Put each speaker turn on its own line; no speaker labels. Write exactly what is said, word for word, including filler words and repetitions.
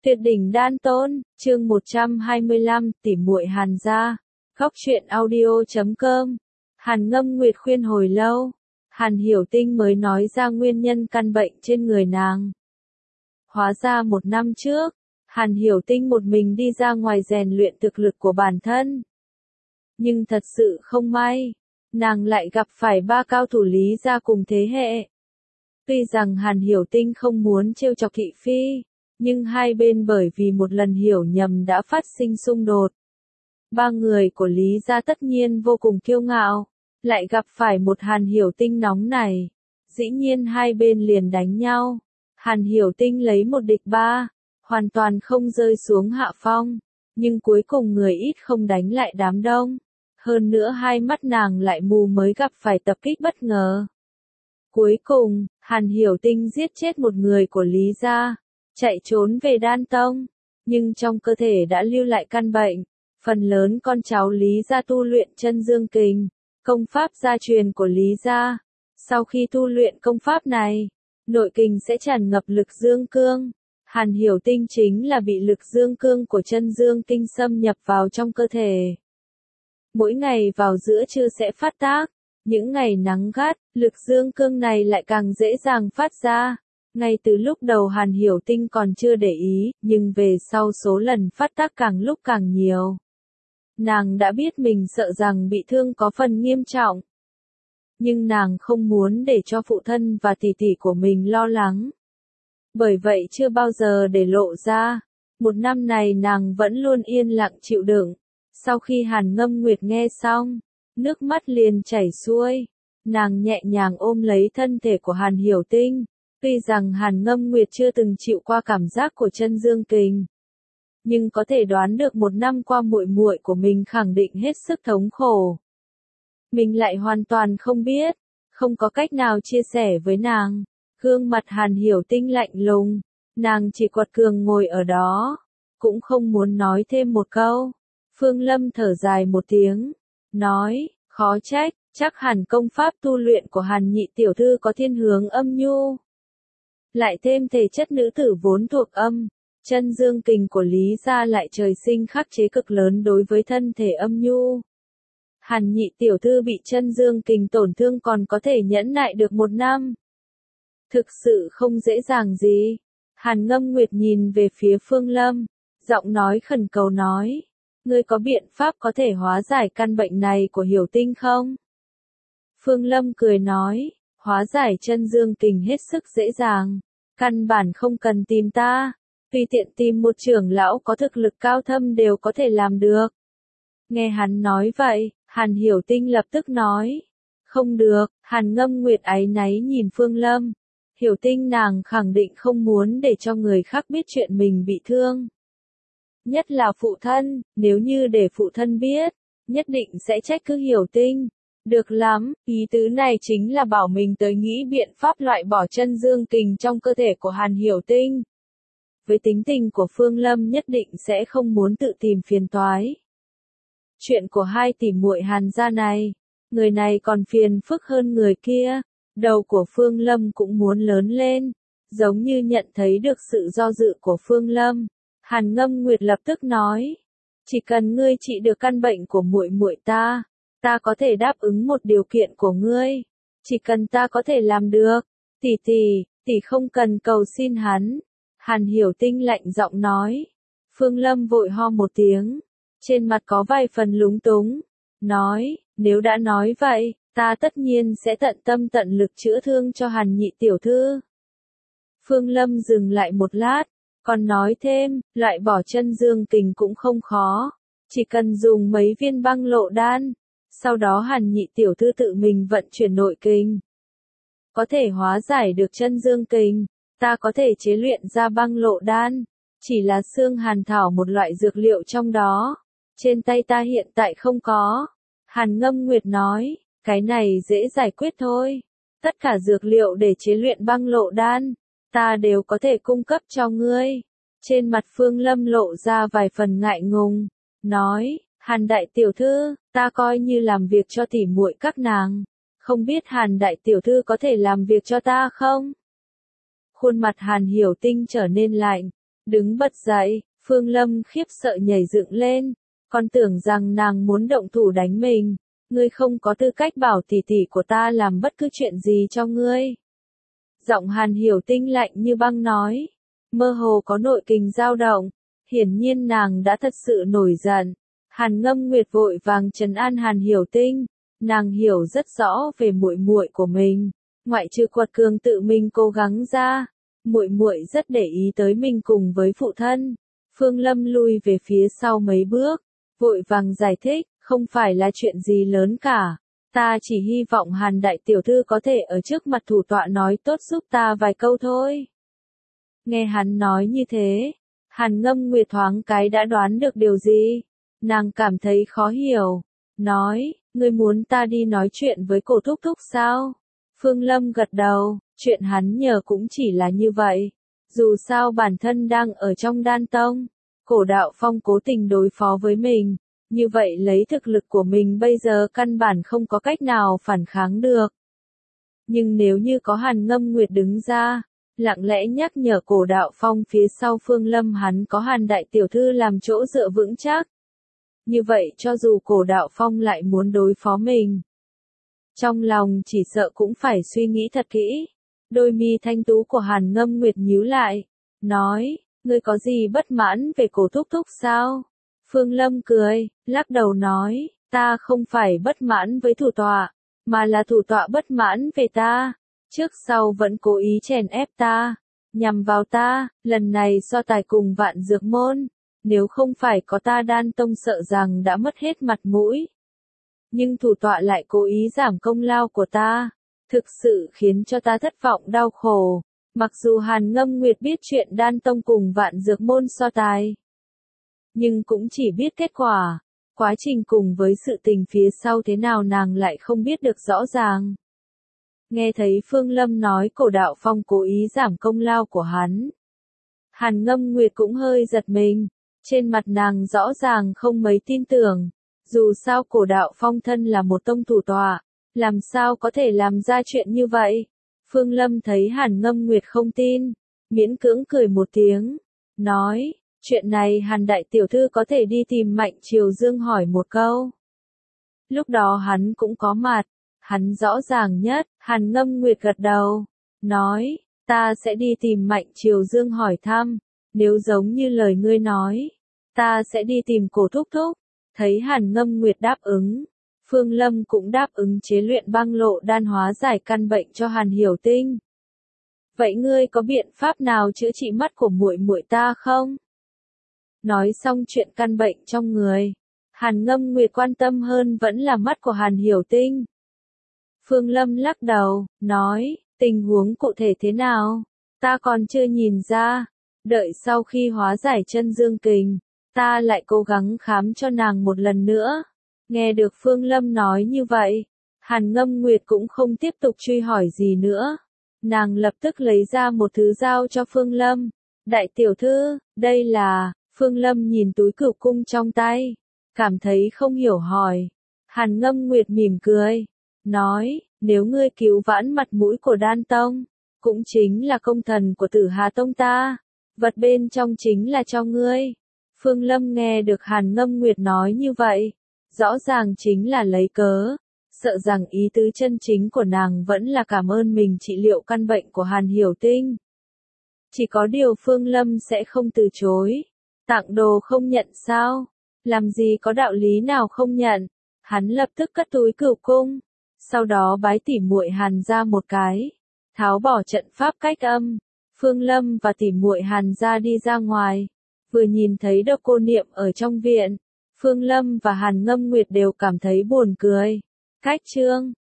Tuyệt đỉnh đan tôn, chương một trăm hai mươi lăm, tỉ muội Hàn gia. Góc truyện audio chấm com. Hàn Ngâm Nguyệt khuyên hồi lâu, Hàn Hiểu Tinh mới nói ra nguyên nhân căn bệnh trên người nàng. Hóa ra một năm trước, Hàn Hiểu Tinh một mình đi ra ngoài rèn luyện thực lực của bản thân. Nhưng thật sự không may, nàng lại gặp phải ba cao thủ Lý gia cùng thế hệ. Tuy rằng Hàn Hiểu Tinh không muốn trêu chọc thị phi, nhưng hai bên bởi vì một lần hiểu nhầm đã phát sinh xung đột. Ba người của Lý gia tất nhiên vô cùng kiêu ngạo, lại gặp phải một Hàn Hiểu Tinh nóng này. Dĩ nhiên hai bên liền đánh nhau. Hàn Hiểu Tinh lấy một địch ba, hoàn toàn không rơi xuống hạ phong, nhưng cuối cùng người ít không đánh lại đám đông. Hơn nữa hai mắt nàng lại mù mới gặp phải tập kích bất ngờ. Cuối cùng, Hàn Hiểu Tinh giết chết một người của Lý gia, chạy trốn về Đan Tông, nhưng trong cơ thể đã lưu lại căn bệnh. Phần lớn con cháu Lý gia tu luyện chân dương kình, công pháp gia truyền của Lý gia. Sau khi tu luyện công pháp này, nội kình sẽ tràn ngập lực dương cương. Hàn Hiểu Tinh chính là bị lực dương cương của chân dương kinh xâm nhập vào trong cơ thể. Mỗi ngày vào giữa trưa sẽ phát tác, những ngày nắng gắt, lực dương cương này lại càng dễ dàng phát ra. Ngay từ lúc đầu Hàn Hiểu Tinh còn chưa để ý, nhưng về sau số lần phát tác càng lúc càng nhiều. Nàng đã biết mình sợ rằng bị thương có phần nghiêm trọng. Nhưng nàng không muốn để cho phụ thân và tỷ tỷ của mình lo lắng. Bởi vậy chưa bao giờ để lộ ra. Một năm này nàng vẫn luôn yên lặng chịu đựng. Sau khi Hàn Ngâm Nguyệt nghe xong, nước mắt liền chảy xuôi. Nàng nhẹ nhàng ôm lấy thân thể của Hàn Hiểu Tinh. Tuy rằng Hàn Ngâm Nguyệt chưa từng chịu qua cảm giác của chân dương kình, nhưng có thể đoán được một năm qua muội muội của mình khẳng định hết sức thống khổ. Mình lại hoàn toàn không biết, không có cách nào chia sẻ với nàng. Gương mặt Hàn Hiểu Tinh lạnh lùng, nàng chỉ quật cường ngồi ở đó, cũng không muốn nói thêm một câu. Phương Lâm thở dài một tiếng, nói, khó trách, chắc hẳn công pháp tu luyện của Hàn nhị tiểu thư có thiên hướng âm nhu. Lại thêm thể chất nữ tử vốn thuộc âm, chân dương kình của Lý gia lại trời sinh khắc chế cực lớn đối với thân thể âm nhu. Hàn nhị tiểu thư bị chân dương kình tổn thương còn có thể nhẫn nại được một năm. Thực sự không dễ dàng gì. Hàn Ngâm Nguyệt nhìn về phía Phương Lâm, giọng nói khẩn cầu nói, ngươi có biện pháp có thể hóa giải căn bệnh này của Hiểu Tinh không? Phương Lâm cười nói, hóa giải chân dương kình hết sức dễ dàng, căn bản không cần tìm ta, tùy tiện tìm một trưởng lão có thực lực cao thâm đều có thể làm được. Nghe hắn nói vậy, Hàn Hiểu Tinh lập tức nói, không được. Hàn Ngâm Nguyệt áy náy nhìn Phương Lâm. Hiểu Tinh nàng khẳng định không muốn để cho người khác biết chuyện mình bị thương. Nhất là phụ thân, nếu như để phụ thân biết, nhất định sẽ trách cứ Hiểu Tinh. Được lắm, ý tứ này chính là bảo mình tới nghĩ biện pháp loại bỏ chân dương kình trong cơ thể của Hàn Hiểu Tinh. Với tính tình của Phương Lâm nhất định sẽ không muốn tự tìm phiền toái. Chuyện của hai tỷ muội Hàn gia này, người này còn phiền phức hơn người kia. Đầu của Phương Lâm cũng muốn lớn lên, giống như nhận thấy được sự do dự của Phương Lâm. Hàn Ngâm Nguyệt lập tức nói, chỉ cần ngươi trị được căn bệnh của muội muội ta, ta có thể đáp ứng một điều kiện của ngươi. Chỉ cần ta có thể làm được, tỷ tỷ, tỷ không cần cầu xin hắn. Hàn Hiểu Tinh lạnh giọng nói. Phương Lâm vội ho một tiếng, trên mặt có vài phần lúng túng, nói, nếu đã nói vậy, ta tất nhiên sẽ tận tâm tận lực chữa thương cho Hàn nhị tiểu thư. Phương Lâm dừng lại một lát, còn nói thêm, loại bỏ chân dương kình cũng không khó, chỉ cần dùng mấy viên băng lộ đan, sau đó Hàn nhị tiểu thư tự mình vận chuyển nội kình, có thể hóa giải được chân dương kình. Ta có thể chế luyện ra băng lộ đan, chỉ là xương hàn thảo một loại dược liệu trong đó, trên tay ta hiện tại không có. Hàn Ngâm Nguyệt nói, cái này dễ giải quyết thôi. Tất cả dược liệu để chế luyện băng lộ đan, ta đều có thể cung cấp cho ngươi. Trên mặt Phương Lâm lộ ra vài phần ngại ngùng, nói, Hàn đại tiểu thư, ta coi như làm việc cho tỉ muội các nàng, không biết Hàn đại tiểu thư có thể làm việc cho ta không? Khuôn mặt Hàn Hiểu Tinh trở nên lạnh, Đứng bật dậy, Phương Lâm khiếp sợ nhảy dựng lên, còn tưởng rằng nàng muốn động thủ đánh mình. Ngươi không có tư cách bảo tỷ tỷ của ta làm bất cứ chuyện gì cho ngươi. Giọng Hàn Hiểu Tinh lạnh như băng nói, mơ hồ có nội kình dao động, hiển nhiên nàng đã thật sự nổi giận. Hàn Ngâm Nguyệt vội vàng trấn an Hàn Hiểu Tinh, nàng hiểu rất rõ về muội muội của mình, ngoại trừ quật cường tự mình cố gắng ra, muội muội rất để ý tới mình cùng với phụ thân. Phương Lâm lui về phía sau mấy bước, vội vàng giải thích, không phải là chuyện gì lớn cả, ta chỉ hy vọng Hàn đại tiểu thư có thể ở trước mặt thủ tọa nói tốt giúp ta vài câu thôi. Nghe hắn nói như thế, Hàn Ngâm Nguyệt thoáng cái đã đoán được điều gì, nàng cảm thấy khó hiểu, nói, ngươi muốn ta đi nói chuyện với cổ thúc thúc sao? Phương Lâm gật đầu, chuyện hắn nhờ cũng chỉ là như vậy, dù sao bản thân đang ở trong đan tông, cổ đạo phong cố tình đối phó với mình, như vậy lấy thực lực của mình bây giờ căn bản không có cách nào phản kháng được. Nhưng nếu như có Hàn Ngâm Nguyệt đứng ra, lặng lẽ nhắc nhở cổ đạo phong phía sau Phương Lâm hắn có Hàn đại tiểu thư làm chỗ dựa vững chắc. Như vậy cho dù cổ đạo phong lại muốn đối phó mình, trong lòng chỉ sợ cũng phải suy nghĩ thật kỹ. Đôi mi thanh tú của Hàn Ngâm Nguyệt nhíu lại, nói, ngươi có gì bất mãn về cổ thúc thúc sao? Phương Lâm cười, lắc đầu nói, ta không phải bất mãn với thủ tọa, mà là thủ tọa bất mãn về ta, trước sau vẫn cố ý chèn ép ta, nhằm vào ta, lần này so tài cùng Vạn Dược Môn, nếu không phải có ta Đan Tông sợ rằng đã mất hết mặt mũi. Nhưng thủ tọa lại cố ý giảm công lao của ta, thực sự khiến cho ta thất vọng đau khổ, mặc dù Hàn Ngâm Nguyệt biết chuyện Đan Tông cùng Vạn Dược Môn so tài, nhưng cũng chỉ biết kết quả, quá trình cùng với sự tình phía sau thế nào nàng lại không biết được rõ ràng. Nghe thấy Phương Lâm nói cổ đạo phong cố ý giảm công lao của hắn, Hàn Ngâm Nguyệt cũng hơi giật mình, trên mặt nàng rõ ràng không mấy tin tưởng, dù sao cổ đạo phong thân là một tông thủ tọa, làm sao có thể làm ra chuyện như vậy. Phương Lâm thấy Hàn Ngâm Nguyệt không tin, miễn cưỡng cười một tiếng, nói, chuyện này Hàn đại tiểu thư có thể đi tìm Mạnh Triều Dương hỏi một câu. Lúc đó hắn cũng có mặt, hắn rõ ràng nhất. Hàn Ngâm Nguyệt gật đầu, nói, ta sẽ đi tìm Mạnh Triều Dương hỏi thăm, nếu giống như lời ngươi nói, ta sẽ đi tìm cổ thúc thúc. Thấy Hàn Ngâm Nguyệt đáp ứng, Phương Lâm cũng đáp ứng chế luyện băng lộ đan hóa giải căn bệnh cho Hàn Hiểu Tinh. Vậy ngươi có biện pháp nào chữa trị mắt của muội muội ta không? Nói xong chuyện căn bệnh trong người, Hàn Ngâm Nguyệt quan tâm hơn vẫn là mắt của Hàn Hiểu Tinh. Phương Lâm lắc đầu, nói, tình huống cụ thể thế nào? Ta còn chưa nhìn ra, đợi sau khi hóa giải chân dương kình, ta lại cố gắng khám cho nàng một lần nữa. Nghe được Phương Lâm nói như vậy, Hàn Ngâm Nguyệt cũng không tiếp tục truy hỏi gì nữa. Nàng lập tức lấy ra một thứ giao cho Phương Lâm. Đại tiểu thư, đây là... Phương Lâm nhìn túi cửu cung trong tay, cảm thấy không hiểu hỏi. Hàn Ngâm Nguyệt mỉm cười, nói, nếu ngươi cứu vãn mặt mũi của Đan Tông, cũng chính là công thần của Tử Hà Tông ta, vật bên trong chính là cho ngươi. Phương Lâm nghe được Hàn Ngâm Nguyệt nói như vậy, rõ ràng chính là lấy cớ, sợ rằng ý tứ chân chính của nàng vẫn là cảm ơn mình trị liệu căn bệnh của Hàn Hiểu Tinh. Chỉ có điều Phương Lâm sẽ không từ chối. Tặng đồ không nhận sao? Làm gì có đạo lý nào không nhận? Hắn lập tức cất túi cửu cung, sau đó bái tỉ muội Hàn ra một cái, tháo bỏ trận pháp cách âm. Phương Lâm và tỉ muội Hàn ra đi ra ngoài, vừa nhìn thấy Độc Cô Niệm ở trong viện, Phương Lâm và Hàn Ngâm Nguyệt đều cảm thấy buồn cười. Cách chương